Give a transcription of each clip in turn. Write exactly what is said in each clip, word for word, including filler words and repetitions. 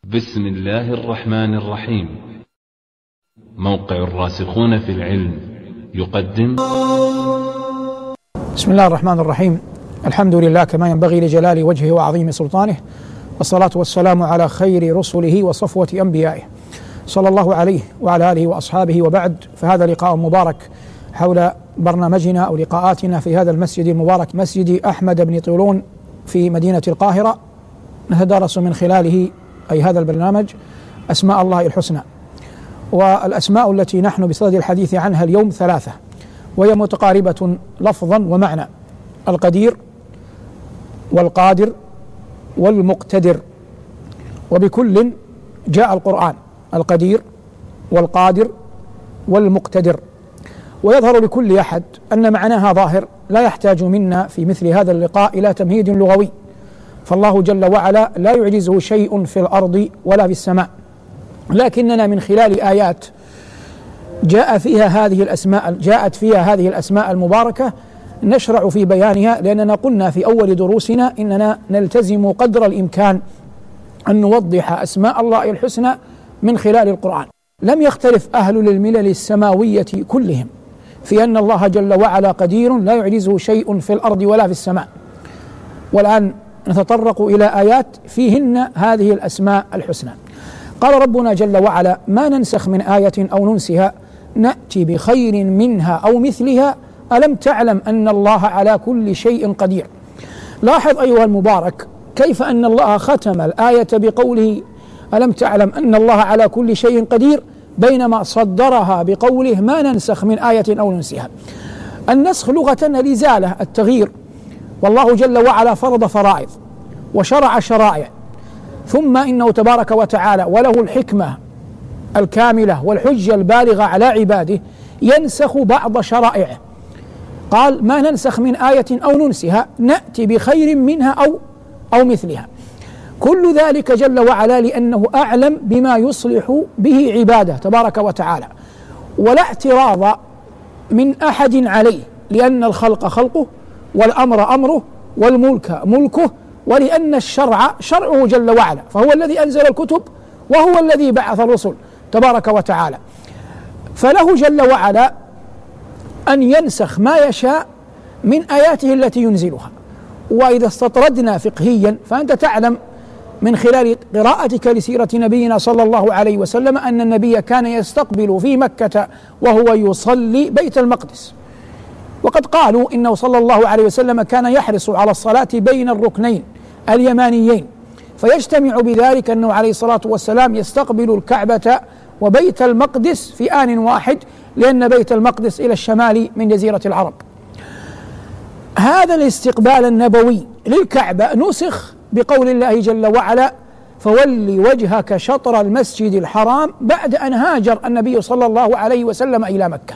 بسم الله الرحمن الرحيم. موقع الراسخون في العلم يقدم. بسم الله الرحمن الرحيم. الحمد لله كما ينبغي لجلال وجهه وعظيم سلطانه، والصلاة والسلام على خير رسله وصفوة أنبيائه صلى الله عليه وعلى آله وأصحابه، وبعد، فهذا لقاء مبارك حول برنامجنا أو لقاءاتنا في هذا المسجد المبارك، مسجد أحمد بن طولون في مدينة القاهرة، نتدارس من خلاله أي هذا البرنامج أسماء الله الحسنى. والأسماء التي نحن بصدد الحديث عنها اليوم ثلاثة، وهي متقاربة لفظا ومعنى: القدير والقادر والمقتدر، وبكل جاء القرآن: القدير والقادر والمقتدر. ويظهر لكل أحد أن معناها ظاهر، لا يحتاج منا في مثل هذا اللقاء إلى تمهيد لغوي، فالله جل وعلا لا يعجزه شيء في الأرض ولا في السماء، لكننا من خلال آيات جاء فيها هذه الأسماء جاءت فيها هذه الأسماء المباركة نشرع في بيانها، لأننا قلنا في أول دروسنا إننا نلتزم قدر الإمكان أن نوضح أسماء الله الحسنى من خلال القرآن. لم يختلف أهل الملل السماوية كلهم في أن الله جل وعلا قدير لا يعجزه شيء في الأرض ولا في السماء، والآن نتطرق إلى آيات فيهن هذه الأسماء الحسنى. قال ربنا جل وعلا: ما ننسخ من آية أو ننسها نأتي بخير منها أو مثلها ألم تعلم أن الله على كل شيء قدير. لاحظ أيها المبارك كيف أن الله ختم الآية بقوله ألم تعلم أن الله على كل شيء قدير، بينما صدرها بقوله ما ننسخ من آية أو ننسها. النسخ لغة الإزالة، التغيير، والله جل وعلا فرض فرائض وشرع شرائع، ثم إنه تبارك وتعالى وله الحكمة الكاملة والحجة البالغة على عباده ينسخ بعض شرائعه. قال: ما ننسخ من آية أو ننسها نأتي بخير منها أو أو مثلها. كل ذلك جل وعلا لأنه أعلم بما يصلح به عباده تبارك وتعالى، ولا اعتراض من أحد عليه، لأن الخلق خلقه والأمر أمره والملك ملكه، ولأن الشرع شرعه جل وعلا، فهو الذي أنزل الكتب وهو الذي بعث الرسل تبارك وتعالى، فله جل وعلا أن ينسخ ما يشاء من آياته التي ينزلها. وإذا استطردنا فقهيا فأنت تعلم من خلال قراءتك لسيرة نبينا صلى الله عليه وسلم أن النبي كان يستقبل في مكة وهو يصلي بيت المقدس، وقد قالوا إنه صلى الله عليه وسلم كان يحرص على الصلاة بين الركنين اليمانيين، فيجتمع بذلك أنه عليه الصلاة والسلام يستقبل الكعبة وبيت المقدس في آن واحد، لأن بيت المقدس إلى الشمال من جزيرة العرب. هذا الاستقبال النبوي للكعبة نسخ بقول الله جل وعلا: فولي وجهك شطر المسجد الحرام، بعد أن هاجر النبي صلى الله عليه وسلم إلى مكة.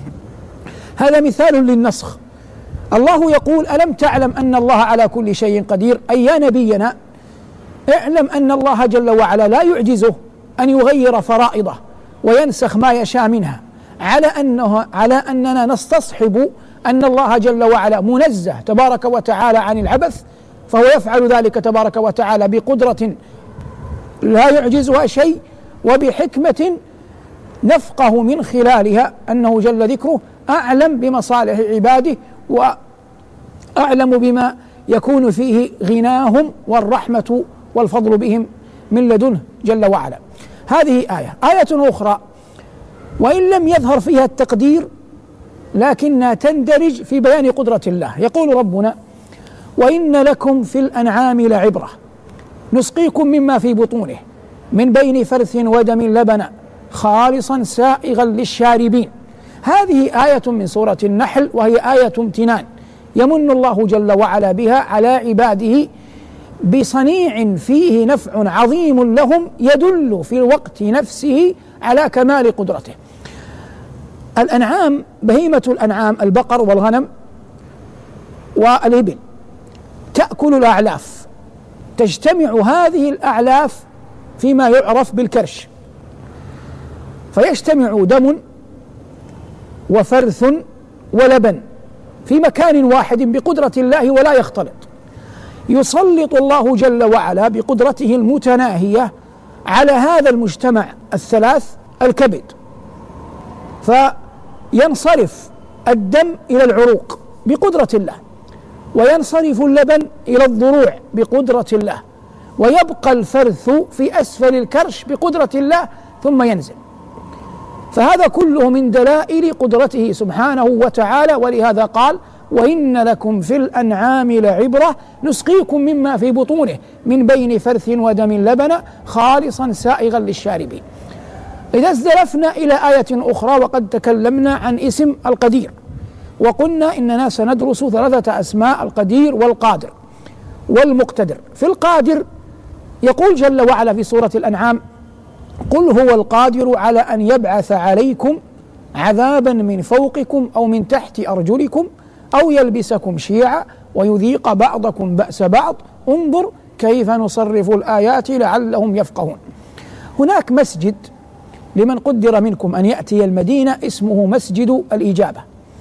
هذا مثال للنسخ. الله يقول: ألم تعلم أن الله على كل شيء قدير، أي يا نبينا اعلم أن الله جل وعلا لا يعجزه أن يغير فرائضه وينسخ ما يشاء منها، على أنه على أننا نستصحب أن الله جل وعلا منزه تبارك وتعالى عن العبث، فهو يفعل ذلك تبارك وتعالى بقدرة لا يعجزها شيء، وبحكمة نفقه من خلالها أنه جل ذكره أعلم بمصالح عباده وأعلم بما يكون فيه غناهم والرحمة والفضل بهم من لدنه جل وعلا. هذه آية. آية أخرى وإن لم يظهر فيها التقدير لكنها تندرج في بيان قدرة الله. يقول ربنا: وإن لكم في الأنعام لعبرة نسقيكم مما في بطونه من بين فرث ودم لبنا خالصا سائغا للشاربين. هذه آية من سورة النحل، وهي آية امتنان يمن الله جل وعلا بها على عباده بصنيع فيه نفع عظيم لهم، يدل في الوقت نفسه على كمال قدرته. الأنعام بهيمة الأنعام البقر والغنم والإبل تأكل الأعلاف، تجتمع هذه الأعلاف فيما يعرف بالكرش، فيجتمع دم وفرث ولبن في مكان واحد بقدرة الله ولا يختلط. يسلط الله جل وعلا بقدرته المتناهية على هذا المجتمع الثلاث الكبد، فينصرف الدم إلى العروق بقدرة الله، وينصرف اللبن إلى الضروع بقدرة الله، ويبقى الفرث في أسفل الكرش بقدرة الله ثم ينزل. فهذا كله من دلائل قدرته سبحانه وتعالى، ولهذا قال: وإن لكم في الأنعام لعبرة نسقيكم مما في بطونه من بين فرث ودم لبنا خالصا سائغا للشاربين. إذا ازدلفنا إلى آية أخرى، وقد تكلمنا عن اسم القدير، وقلنا إننا سندرس ثلاثة أسماء: القدير والقادر والمقتدر. في القادر يقول جل وعلا في سورة الأنعام: قل هو القادر على أن يبعث عليكم عذابا من فوقكم أو من تحت أرجلكم أو يلبسكم شيعا ويذيق بعضكم بأس بعض انظر كيف نصرف الآيات لعلهم يفقهون. هناك مسجد لمن قدر منكم أن يأتي المدينة اسمه مسجد الإجابة.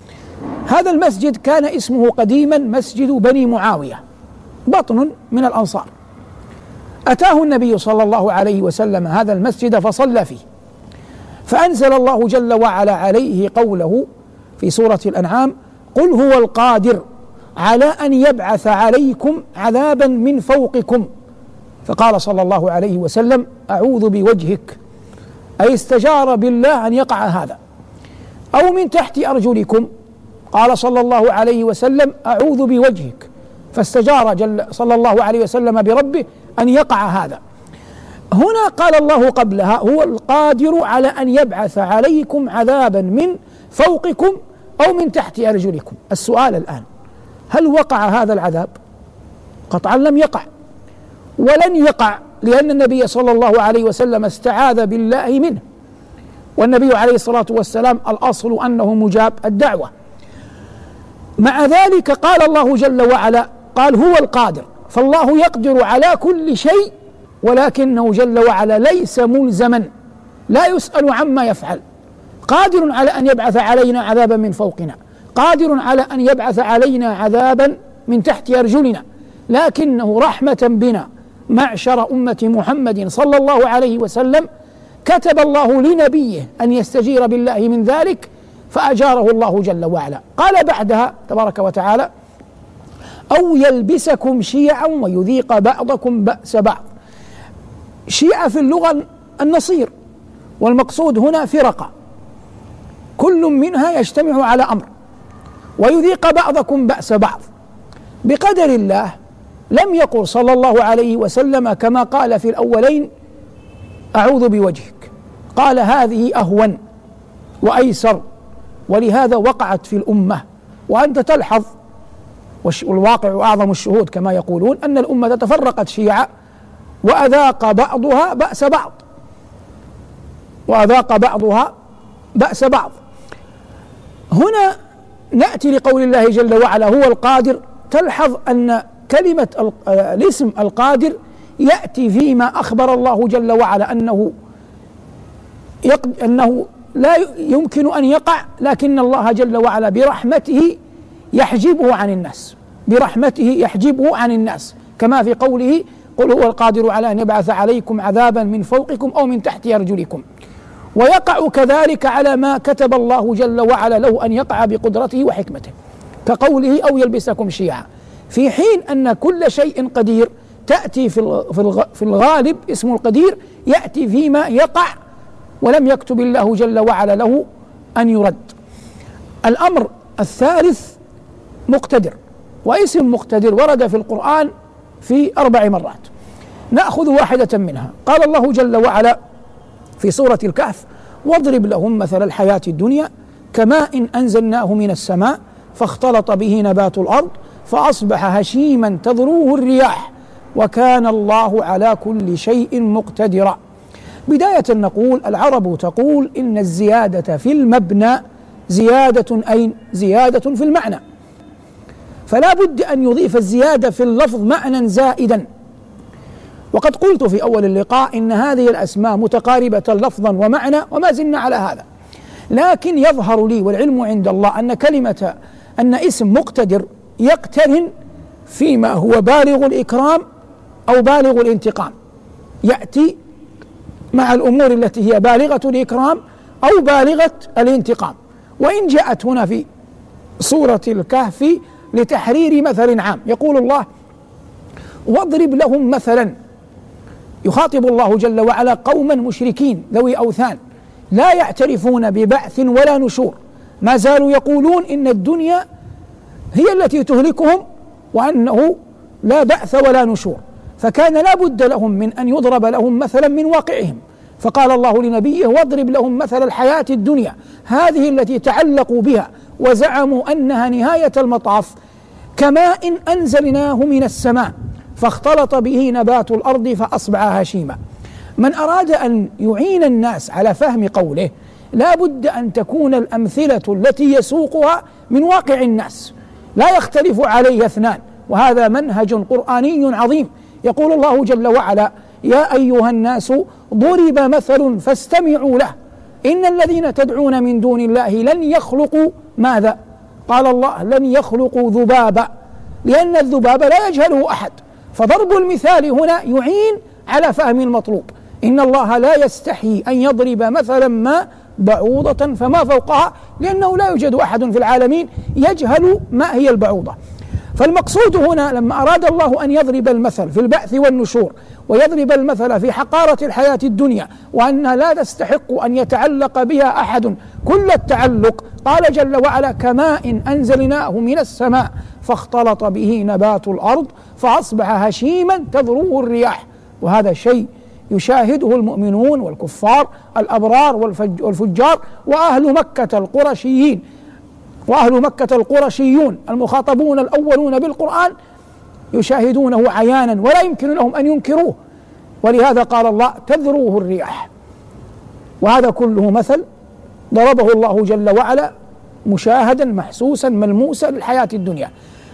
هذا المسجد كان اسمه قديما مسجد بني معاوية، بطن من الأنصار. أتاه النبي صلى الله عليه وسلم هذا المسجد فصلى فيه، فأنزل الله جل وعلا عليه قوله في سورة الأنعام: قل هو القادر على أن يبعث عليكم عذابا من فوقكم. فقال صلى الله عليه وسلم: أعوذ بوجهك، أي استجار بالله أن يقع هذا. أو من تحت أرجلكم، قال صلى الله عليه وسلم: أعوذ بوجهك، فاستجار جل صلى الله عليه وسلم بربه أن يقع هذا. هنا قال الله قبلها: هو القادر على أن يبعث عليكم عذابا من فوقكم أو من تحت أرجلكم. السؤال الآن: هل وقع هذا العذاب؟ قطعا لم يقع ولن يقع، لأن النبي صلى الله عليه وسلم استعاذ بالله منه، والنبي عليه الصلاة والسلام الأصل أنه مجاب الدعوة. مع ذلك قال الله جل وعلا، قال هو القادر، فالله يقدر على كل شيء، ولكنه جل وعلا ليس ملزما، لا يسأل عما يفعل. قادر على أن يبعث علينا عذابا من فوقنا، قادر على أن يبعث علينا عذابا من تحت أرجلنا، لكنه رحمة بنا معشر أمة محمد صلى الله عليه وسلم كتب الله لنبيه أن يستجير بالله من ذلك، فأجاره الله جل وعلا. قال بعدها تبارك وتعالى: أو يلبسكم شيعا ويذيق بعضكم بأس بعض. شيعة في اللغة النصير، والمقصود هنا فرقة كل منها يجتمع على أمر، ويذيق بعضكم بأس بعض. بقدر الله لم يقل صلى الله عليه وسلم كما قال في الأولين: أعوذ بوجهك، قال هذه أهون وأيسر، ولهذا وقعت في الأمة. وأنت تلحظ، والواقع أعظم الشهود كما يقولون، أن الأمة تفرقت شيعا وأذاق بعضها بأس بعض وأذاق بعضها بأس بعض. هنا نأتي لقول الله جل وعلا: هو القادر. تلحظ أن كلمة الاسم القادر يأتي فيما أخبر الله جل وعلا أنه أنه لا يمكن أن يقع، لكن الله جل وعلا برحمته يحجبه عن الناس، برحمته يحجبه عن الناس، كما في قوله: قل هو القادر على أن يبعث عليكم عذابا من فوقكم أو من تحت أرجلكم. ويقع كذلك على ما كتب الله جل وعلا له أن يقع بقدرته وحكمته، كقوله: أو يلبسكم شيعا، في حين أن كل شيء قدير تأتي في الغالب اسم القدير يأتي فيما يقع ولم يكتب الله جل وعلا له أن يرد. الأمر الثالث مقتدر، واسم مقتدر ورد في القرآن في أربع مرات، نأخذ واحدة منها. قال الله جل وعلا في سورة الكهف: واضرب لهم مثل الحياة الدنيا كماء أنزلناه من السماء فاختلط به نبات الأرض فأصبح هشيما تذروه الرياح وكان الله على كل شيء مقتدرا. بداية نقول: العرب تقول إن الزيادة في المبنى زيادة أين؟ زيادة في المعنى، فلا بد أن يضيف الزيادة في اللفظ معنى زائدا. وقد قلت في أول اللقاء إن هذه الأسماء متقاربة لفظا ومعنى، وما زلنا على هذا، لكن يظهر لي والعلم عند الله أن كلمة أن اسم مقتدر يقترن فيما هو بالغ الإكرام أو بالغ الانتقام، يأتي مع الأمور التي هي بالغة الإكرام أو بالغة الانتقام. وإن جاءت هنا في سورة الكهف لتحرير مثل عام، يقول الله: واضرب لهم مثلا، يخاطب الله جل وعلا قوما مشركين ذوي أوثان لا يعترفون ببعث ولا نشور، ما زالوا يقولون إن الدنيا هي التي تهلكهم وأنه لا بعث ولا نشور، فكان لا بد لهم من أن يضرب لهم مثلا من واقعهم. فقال الله لنبيه: واضرب لهم مثل الحياة الدنيا، هذه التي تعلقوا بها وزعموا أنها نهاية المطاف، كماء أنزلناه من السماء فاختلط به نبات الأرض فأصبح هشيما. من أراد أن يعين الناس على فهم قوله لا بد أن تكون الأمثلة التي يسوقها من واقع الناس، لا يختلف عليه اثنان، وهذا منهج قرآني عظيم. يقول الله جل وعلا: يا أيها الناس ضرب مثل فاستمعوا له إن الذين تدعون من دون الله لن يخلقوا ماذا؟ قال الله: لن يخلقوا ذبابا، لأن الذباب لا يجهله أحد. فضرب المثال هنا يعين على فهم المطلوب. إن الله لا يستحي أن يضرب مثلا ما بعوضة فما فوقها، لأنه لا يوجد أحد في العالمين يجهل ما هي البعوضة. فالمقصود هنا لما أراد الله أن يضرب المثل في البعث والنشور، ويضرب المثل في حقارة الحياة الدنيا وأنها لا تستحق أن يتعلق بها أحد كل التعلق، قال جل وعلا: كماء أنزلناه من السماء فاختلط به نبات الأرض فأصبح هشيما تذروه الرياح. وهذا شيء يشاهده المؤمنون والكفار الأبرار والفجار وأهل مكة القرشيين وأهل مكة القرشيون المخاطبون الأولون بالقرآن يشاهدونه عيانا ولا يمكن لهم أن ينكروه. ولهذا قال الله: تذروه الرياح. وهذا كله مثل ضربه الله جل وعلا مشاهدا محسوسا ملموسا للحياة الدنيا.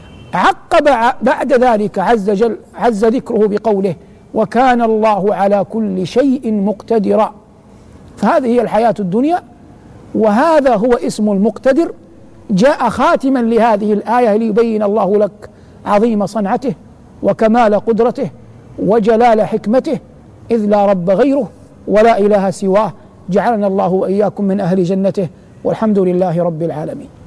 عقب بعد ذلك عز, جل عز ذكره بقوله: وكان الله على كل شيء مقتدرا. فهذه هي الحياة الدنيا، وهذا هو اسم المقتدر. جاء خاتما لهذه الآية ليبين الله لك عظيم صنعته وكمال قدرته وجلال حكمته، إذ لا رب غيره ولا إله سواه. جعلنا الله وإياكم من أهل جنته، والحمد لله رب العالمين.